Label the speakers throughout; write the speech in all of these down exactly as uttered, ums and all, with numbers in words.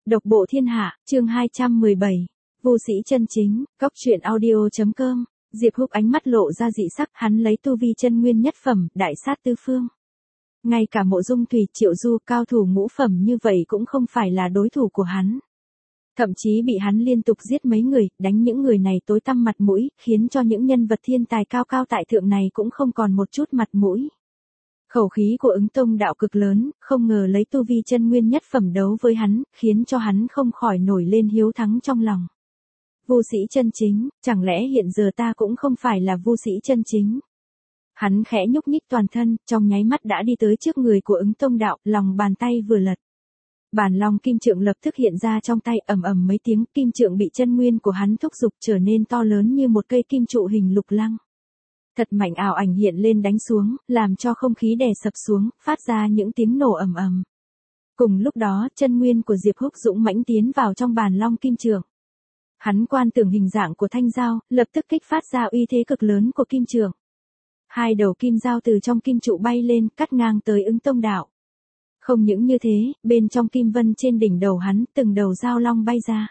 Speaker 1: Độc bộ thiên hạ, chương hai trăm mười bảy. Vô sĩ chân chính, góc truyện audio.com. Diệp Húc ánh mắt lộ ra dị sắc, hắn lấy tu vi chân nguyên nhất phẩm, đại sát tứ phương. Ngay cả Mộ Dung Thủy, Triệu Du, cao thủ ngũ phẩm như vậy cũng không phải là đối thủ của hắn. Thậm chí bị hắn liên tục giết mấy người, đánh những người này tối tăm mặt mũi, khiến cho những nhân vật thiên tài cao cao tại thượng này cũng không còn một chút mặt mũi. Khẩu khí của Ứng Tông đạo cực lớn, không ngờ lấy tu vi chân nguyên nhất phẩm đấu với hắn, khiến cho hắn không khỏi nổi lên hiếu thắng trong lòng. Vô sĩ chân chính, chẳng lẽ hiện giờ ta cũng không phải là vô sĩ chân chính? Hắn khẽ nhúc nhích toàn thân, trong nháy mắt đã đi tới trước người của Ứng Tông đạo, lòng bàn tay vừa lật. Bản long kim trượng lập tức hiện ra trong tay, ầm ầm mấy tiếng, kim trượng bị chân nguyên của hắn thúc giục trở nên to lớn như một cây kim trụ hình lục lăng. Thật mạnh ảo ảnh hiện lên đánh xuống, làm cho không khí đè sập xuống, phát ra những tiếng nổ ầm ầm. Cùng lúc đó, chân nguyên của Diệp Húc dũng mãnh tiến vào trong bàn long kim trượng. Hắn quan tưởng hình dạng của thanh dao, lập tức kích phát ra uy thế cực lớn của kim trượng. Hai đầu kim dao từ trong kim trụ bay lên, cắt ngang tới Ứng Tông đạo. Không những như thế, bên trong kim vân trên đỉnh đầu hắn, từng đầu dao long bay ra.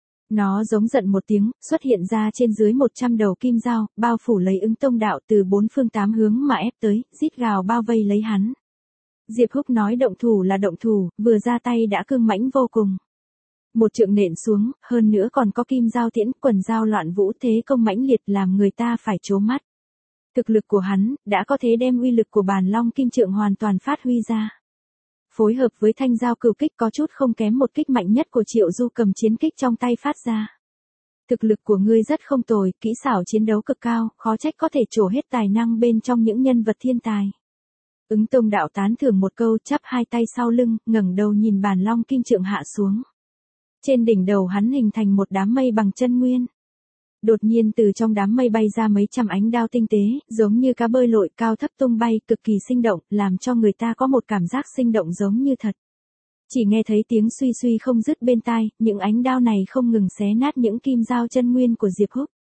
Speaker 1: Nó giống giận một tiếng, xuất hiện ra trên dưới một trăm đầu kim dao, bao phủ lấy Ứng Tông đạo từ bốn phương tám hướng mà ép tới, rít gào bao vây lấy hắn. Diệp Húc nói động thủ là động thủ, vừa ra tay đã cương mãnh vô cùng. Một trượng nện xuống, hơn nữa còn có kim dao tiễn, quần dao loạn vũ, thế công mãnh liệt làm người ta phải trố mắt. Thực lực của hắn, đã có thể đem uy lực của bàn long kim trượng hoàn toàn phát huy ra. Phối hợp với thanh dao cửu kích có chút không kém một kích mạnh nhất của Triệu Du cầm chiến kích trong tay phát ra. Thực lực của ngươi rất không tồi, kỹ xảo chiến đấu cực cao, khó trách có thể trổ hết tài năng bên trong những nhân vật thiên tài. Ứng Tông đạo tán thưởng một câu, chắp hai tay sau lưng, ngẩng đầu nhìn bàn long kim trượng hạ xuống. Trên đỉnh đầu hắn hình thành một đám mây bằng chân nguyên. Đột nhiên từ trong đám mây bay ra mấy trăm ánh đao tinh tế, giống như cá bơi lội cao thấp tung bay, cực kỳ sinh động, làm cho người ta có một cảm giác sinh động giống như thật. Chỉ nghe thấy tiếng suy suy không dứt bên tai, những ánh đao này không ngừng xé nát những kim dao chân nguyên của Diệp Húc.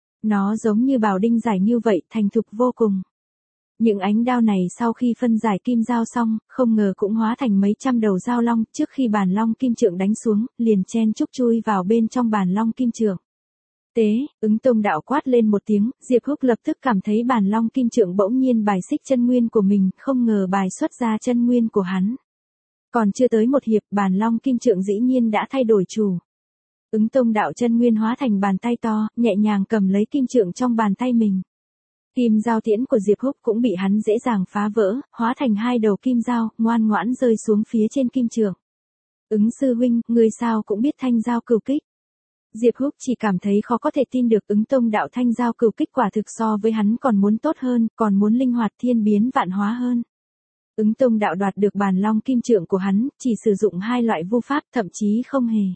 Speaker 1: Nó giống như bảo đinh giải như vậy, thành thục vô cùng. Những ánh đao này sau khi phân giải kim dao xong, không ngờ cũng hóa thành mấy trăm đầu dao long, trước khi bàn long kim trượng đánh xuống, liền chen chúc chui vào bên trong bàn long kim trượng. Tế, Ứng Tông đạo quát lên một tiếng, Diệp Húc lập tức cảm thấy bàn long kim trượng bỗng nhiên bài xích chân nguyên của mình, không ngờ bài xuất ra chân nguyên của hắn. Còn chưa tới một hiệp, bàn long kim trượng dĩ nhiên đã thay đổi chủ. Ứng Tông đạo chân nguyên hóa thành bàn tay to, nhẹ nhàng cầm lấy kim trượng trong bàn tay mình. Kim dao tiễn của Diệp Húc cũng bị hắn dễ dàng phá vỡ, hóa thành hai đầu kim dao, ngoan ngoãn rơi xuống phía trên kim trượng. Ứng sư huynh, ngươi sao cũng biết thanh dao cửu kích. Diệp Húc chỉ cảm thấy khó có thể tin được Ứng Tông đạo thanh dao cửu kích quả thực so với hắn còn muốn tốt hơn, còn muốn linh hoạt thiên biến vạn hóa hơn. Ứng Tông đạo đoạt được bàn long kim trượng của hắn, chỉ sử dụng hai loại vu pháp, thậm chí không hề.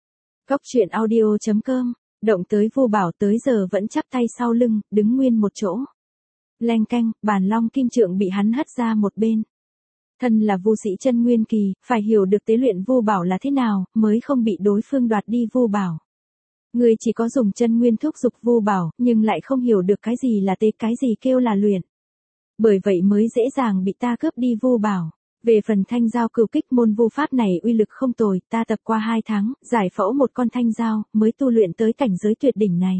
Speaker 1: Góc truyện audio.com, động tới vu bảo tới giờ vẫn chắp tay sau lưng, đứng nguyên một chỗ. Leng canh, bàn long kim trượng bị hắn hất ra một bên. Thân là vu sĩ chân nguyên kỳ, phải hiểu được tế luyện vu bảo là thế nào, mới không bị đối phương đoạt đi vu bảo. Người chỉ có dùng chân nguyên thúc dục vu bảo, nhưng lại không hiểu được cái gì là tế, cái gì kêu là luyện. Bởi vậy mới dễ dàng bị ta cướp đi vu bảo. Về phần thanh dao cửu kích, môn vu pháp này uy lực không tồi, ta tập qua hai tháng, giải phẫu một con thanh dao, mới tu luyện tới cảnh giới tuyệt đỉnh này.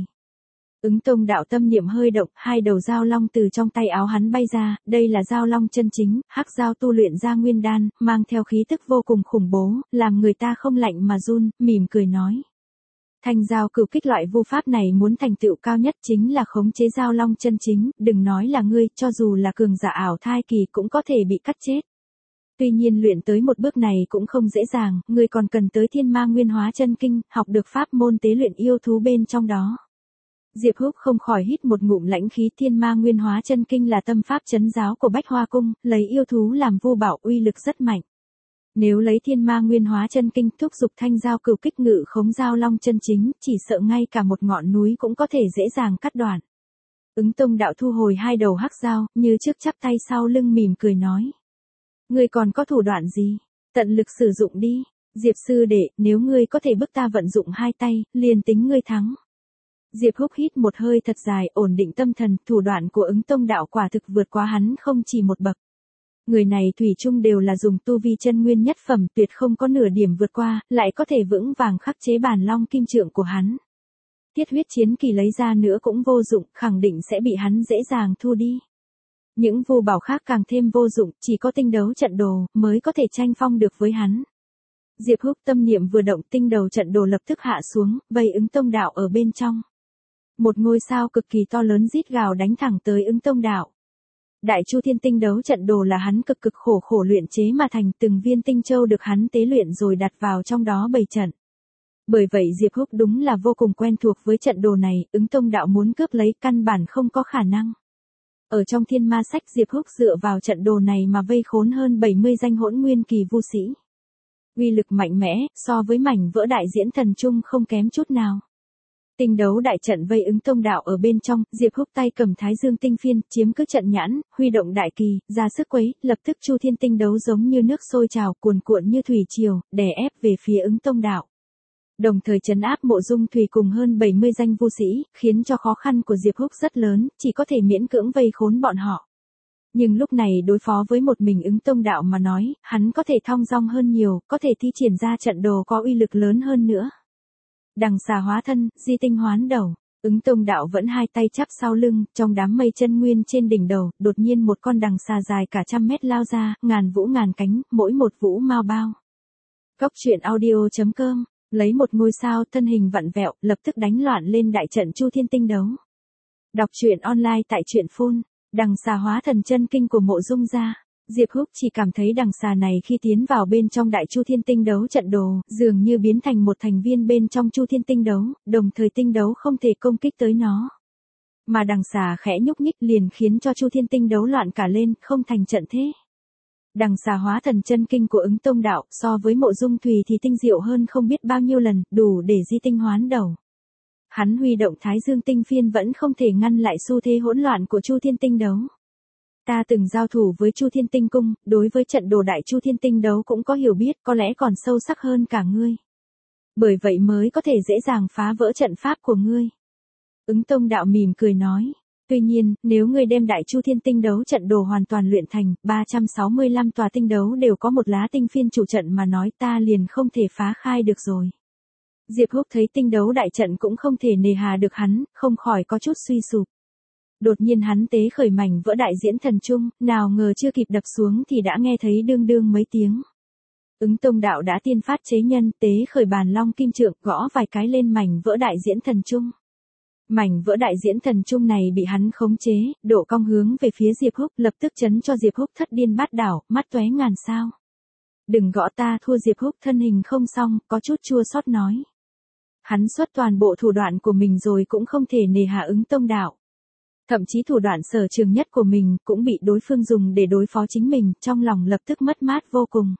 Speaker 1: Ứng Tông đạo tâm niệm hơi động, hai đầu dao long từ trong tay áo hắn bay ra, đây là dao long chân chính, hắc dao tu luyện ra nguyên đan, mang theo khí tức vô cùng khủng bố, làm người ta không lạnh mà run, mỉm cười nói. Thanh dao cửu kích loại vu pháp này muốn thành tựu cao nhất chính là khống chế dao long chân chính, đừng nói là ngươi, cho dù là cường giả ảo thai kỳ cũng có thể bị cắt chết. Tuy nhiên luyện tới một bước này cũng không dễ dàng, ngươi còn cần tới thiên ma nguyên hóa chân kinh, học được pháp môn tế luyện yêu thú bên trong đó. Diệp Húc không khỏi hít một ngụm lãnh khí, thiên ma nguyên hóa chân kinh là tâm pháp trấn giáo của Bách Hoa Cung, lấy yêu thú làm vu bảo uy lực rất mạnh. Nếu lấy thiên ma nguyên hóa chân kinh thúc dục thanh dao cửu kích ngự khống dao long chân chính, chỉ sợ ngay cả một ngọn núi cũng có thể dễ dàng cắt đoạn. Ứng Tông đạo thu hồi hai đầu hắc dao, như trước chắp tay sau lưng mỉm cười nói. Ngươi còn có thủ đoạn gì? Tận lực sử dụng đi. Diệp sư đệ, nếu ngươi có thể bức ta vận dụng hai tay, liền tính ngươi thắng. Diệp Húc hít một hơi thật dài, ổn định tâm thần, thủ đoạn của Ứng Tông đạo quả thực vượt quá hắn không chỉ một bậc. Người này thủy chung đều là dùng tu vi chân nguyên nhất phẩm, tuyệt không có nửa điểm vượt qua, lại có thể vững vàng khắc chế bản long kim trượng của hắn. Tiết huyết chiến kỳ lấy ra nữa cũng vô dụng, khẳng định sẽ bị hắn dễ dàng thu đi. Những vô bảo khác càng thêm vô dụng, chỉ có tinh đấu trận đồ mới có thể tranh phong được với hắn. Diệp Húc tâm niệm vừa động, tinh đấu trận đồ lập tức hạ xuống, vây Ứng Tông Đạo ở bên trong. Một ngôi sao cực kỳ to lớn rít gào đánh thẳng tới Ứng Tông Đạo. Đại Chu Thiên tinh đấu trận đồ là hắn cực cực khổ khổ luyện chế mà thành, từng viên tinh châu được hắn tế luyện rồi đặt vào trong đó bày trận. Bởi vậy Diệp Húc đúng là vô cùng quen thuộc với trận đồ này, Ứng Tông Đạo muốn cướp lấy căn bản không có khả năng. Ở trong Thiên Ma Sách, Diệp Húc dựa vào trận đồ này mà vây khốn hơn bảy mươi danh hỗn nguyên kỳ vu sĩ. Uy lực mạnh mẽ, so với mảnh vỡ đại diễn thần trung không kém chút nào. Tinh đấu đại trận vây Ứng Tông Đạo ở bên trong, Diệp Húc tay cầm Thái Dương tinh phiên, chiếm cứ trận nhãn, huy động đại kỳ, ra sức quấy, lập tức Chu Thiên tinh đấu giống như nước sôi trào, cuồn cuộn như thủy triều, đè ép về phía Ứng Tông Đạo. Đồng thời trấn áp Mộ Dung Thùy cùng hơn bảy mươi danh vu sĩ, khiến cho khó khăn của Diệp Húc rất lớn, chỉ có thể miễn cưỡng vây khốn bọn họ. Nhưng lúc này đối phó với một mình Ứng Tông Đạo mà nói, hắn có thể thong dong hơn nhiều, có thể thi triển ra trận đồ có uy lực lớn hơn nữa. Đằng xà hóa thân, di tinh hoán đầu, Ứng Tông Đạo vẫn hai tay chắp sau lưng, trong đám mây chân nguyên trên đỉnh đầu, đột nhiên một con đằng xà dài cả trăm mét lao ra, ngàn vũ ngàn cánh, mỗi một vũ mao bao. Góc truyện audio chấm com, lấy một ngôi sao, thân hình vặn vẹo, lập tức đánh loạn lên đại trận Chu Thiên tinh đấu. Đọc truyện online tại truyện phun. Đằng xà hóa thần chân kinh của Mộ Dung gia. Diệp Húc chỉ cảm thấy đằng xà này khi tiến vào bên trong đại Chu Thiên tinh đấu trận đồ, dường như biến thành một thành viên bên trong Chu Thiên tinh đấu, đồng thời tinh đấu không thể công kích tới nó. Mà đằng xà khẽ nhúc nhích liền khiến cho Chu Thiên tinh đấu loạn cả lên, không thành trận thế. Đằng xà hóa thần chân kinh của Ứng Tông Đạo, so với Mộ Dung Thùy thì tinh diệu hơn không biết bao nhiêu lần, đủ để di tinh hoán đầu. Hắn huy động Thái Dương tinh phiên vẫn không thể ngăn lại xu thế hỗn loạn của Chu Thiên tinh đấu. Ta từng giao thủ với Chu Thiên tinh cung, đối với trận đồ đại Chu Thiên tinh đấu cũng có hiểu biết, có lẽ còn sâu sắc hơn cả ngươi. Bởi vậy mới có thể dễ dàng phá vỡ trận pháp của ngươi. Ứng Tông Đạo mỉm cười nói. Tuy nhiên, nếu ngươi đem đại Chu Thiên tinh đấu trận đồ hoàn toàn luyện thành, ba trăm sáu mươi lăm tòa tinh đấu đều có một lá tinh phiên chủ trận mà nói, ta liền không thể phá khai được rồi. Diệp Húc thấy tinh đấu đại trận cũng không thể nề hà được hắn, không khỏi có chút suy sụp. Đột nhiên hắn tế khởi mảnh vỡ đại diễn thần trung, nào ngờ chưa kịp đập xuống thì đã nghe thấy đương đương mấy tiếng. Ứng Tông Đạo đã tiên phát chế nhân, tế khởi bàn long kim trượng, gõ vài cái lên mảnh vỡ đại diễn thần trung. Mảnh vỡ đại diễn thần trung này bị hắn khống chế, độ cong hướng về phía Diệp Húc, lập tức chấn cho Diệp Húc thất điên bát đảo, mắt tóe ngàn sao. Đừng gõ ta, thua. Diệp Húc thân hình không xong, có chút chua xót nói. Hắn xuất toàn bộ thủ đoạn của mình rồi cũng không thể nề hà Ứng Tông Đạo. Thậm chí thủ đoạn sở trường nhất của mình cũng bị đối phương dùng để đối phó chính mình, trong lòng lập tức mất mát vô cùng.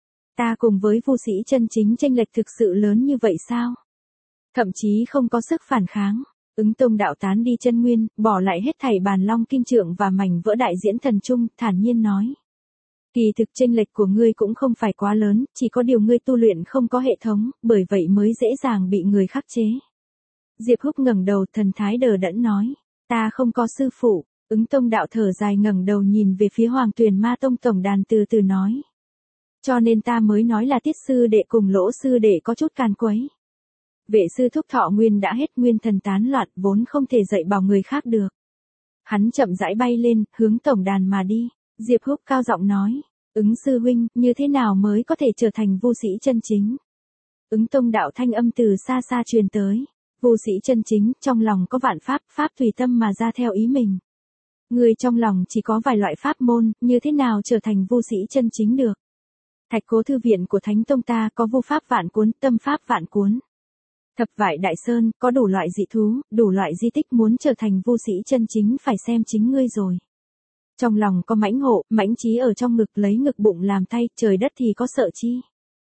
Speaker 1: Ta cùng với vu sĩ chân chính chênh lệch thực sự lớn như vậy sao? Thậm chí không có sức phản kháng. Ứng Tông Đạo tán đi chân nguyên, bỏ lại hết thảy bàn long kim trượng và mảnh vỡ đại diễn thần trung, thản nhiên nói. Kỳ thực chênh lệch của ngươi cũng không phải quá lớn, chỉ có điều ngươi tu luyện không có hệ thống, bởi vậy mới dễ dàng bị người khắc chế. Diệp Húc ngẩng đầu, thần thái đờ đẫn nói. Ta không có sư phụ. Ứng Tông Đạo thở dài ngẩng đầu nhìn về phía Hoàng Tuyền Ma Tông tổng đàn từ từ nói. Cho nên ta mới nói là Tiết sư đệ cùng Lỗ sư đệ có chút càn quấy. Vệ sư thúc thọ nguyên đã hết, nguyên thần tán loạn, vốn không thể dạy bảo người khác được. Hắn chậm rãi bay lên, hướng tổng đàn mà đi. Diệp Húc cao giọng nói. Ứng sư huynh, như thế nào mới có thể trở thành vu sĩ chân chính? Ứng Tông Đạo thanh âm từ xa xa truyền tới. Vu sĩ chân chính, trong lòng có vạn pháp, pháp tùy tâm mà ra theo ý mình. Người trong lòng chỉ có vài loại pháp môn, như thế nào trở thành vu sĩ chân chính được? Thạch Cố thư viện của Thánh Tông ta có vu pháp vạn cuốn, tâm pháp vạn cuốn. Thập Vại Đại Sơn, có đủ loại dị thú, đủ loại di tích, muốn trở thành vu sĩ chân chính phải xem chính ngươi rồi. Trong lòng có mãnh hộ, mãnh trí ở trong ngực, lấy ngực bụng làm tay, trời đất thì có sợ chi.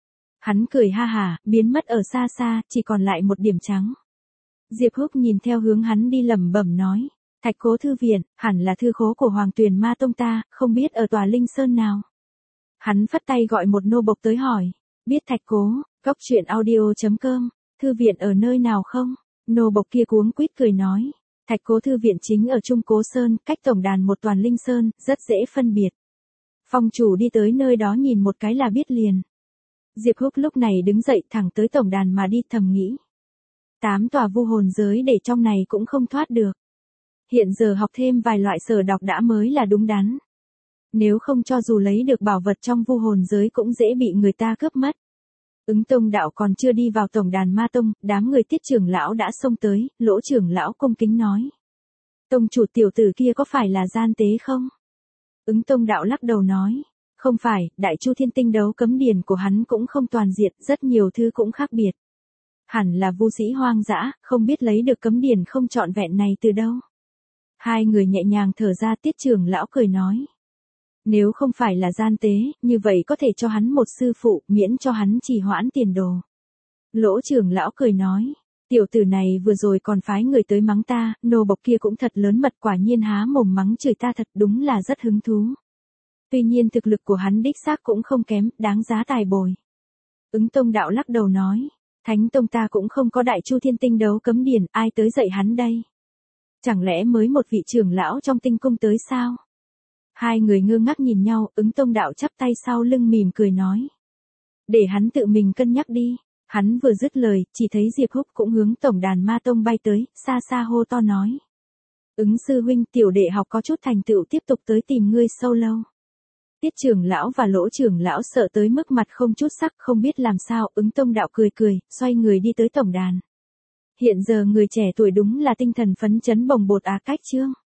Speaker 1: Hắn cười ha hà, biến mất ở xa xa, chỉ còn lại một điểm trắng. Diệp Húc nhìn theo hướng hắn đi lẩm bẩm nói. Thạch Cố thư viện, hẳn là thư khố của Hoàng Tuyền Ma Tông ta, không biết ở tòa Linh Sơn nào. Hắn phất tay gọi một nô bộc tới hỏi. Biết Thạch Cố, góc truyện audio chấm com, thư viện ở nơi nào không? Nô bộc kia cuống quýt cười nói. Thạch Cố thư viện chính ở Trung Cố Sơn, cách tổng đàn một toàn Linh Sơn, rất dễ phân biệt. Phong chủ đi tới nơi đó nhìn một cái là biết liền. Diệp Húc lúc này đứng dậy thẳng tới tổng đàn mà đi, thầm nghĩ. Tám tòa vu hồn giới để trong này cũng không thoát được. Hiện giờ học thêm vài loại sở đọc đã mới là đúng đắn. Nếu không cho dù lấy được bảo vật trong vu hồn giới cũng dễ bị người ta cướp mất. Ứng Tông đạo còn chưa đi vào tổng đàn ma tông, đám người Tiết trưởng lão đã xông tới, Lỗ trưởng lão cung kính nói. Tông chủ tiểu tử kia có phải là gian tế không? Ứng Tông đạo lắc đầu nói. Không phải, Đại Chu Thiên Tinh đấu cấm điển của hắn cũng không toàn diện, rất nhiều thứ cũng khác biệt. Hẳn là vu sĩ hoang dã, không biết lấy được cấm điển không trọn vẹn này từ đâu. Hai người nhẹ nhàng thở ra, Tiết trưởng lão cười nói. Nếu không phải là gian tế, như vậy có thể cho hắn một sư phụ, miễn cho hắn trì hoãn tiền đồ. Lỗ trưởng lão cười nói. Tiểu tử này vừa rồi còn phái người tới mắng ta, nô bộc kia cũng thật lớn mật, quả nhiên há mồm mắng chửi ta thật đúng là rất hứng thú. Tuy nhiên thực lực của hắn đích xác cũng không kém, đáng giá tài bồi. Ứng Tông đạo lắc đầu nói. Thánh tông ta cũng không có Đại Chu Thiên Tinh đấu cấm điển, ai tới dạy hắn đây? Chẳng lẽ mới một vị trưởng lão trong tinh cung tới sao? Hai người ngơ ngác nhìn nhau, Ứng Tông đạo chắp tay sau lưng mỉm cười nói. Để hắn tự mình cân nhắc đi. Hắn vừa dứt lời, chỉ thấy Diệp Húc cũng hướng tổng đàn ma tông bay tới, xa xa hô to nói. Ứng sư huynh, tiểu đệ học có chút thành tựu, tiếp tục tới tìm ngươi sâu lâu. Tiết trưởng lão và Lỗ trưởng lão sợ tới mức mặt không chút sắc, không biết làm sao. Ứng Tông đạo cười cười, xoay người đi tới tổng đàn. Hiện giờ người trẻ tuổi đúng là tinh thần phấn chấn bồng bột á cách chương.